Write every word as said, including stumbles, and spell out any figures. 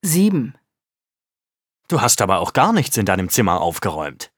Sieben. Du hast aber auch gar nichts in deinem Zimmer aufgeräumt.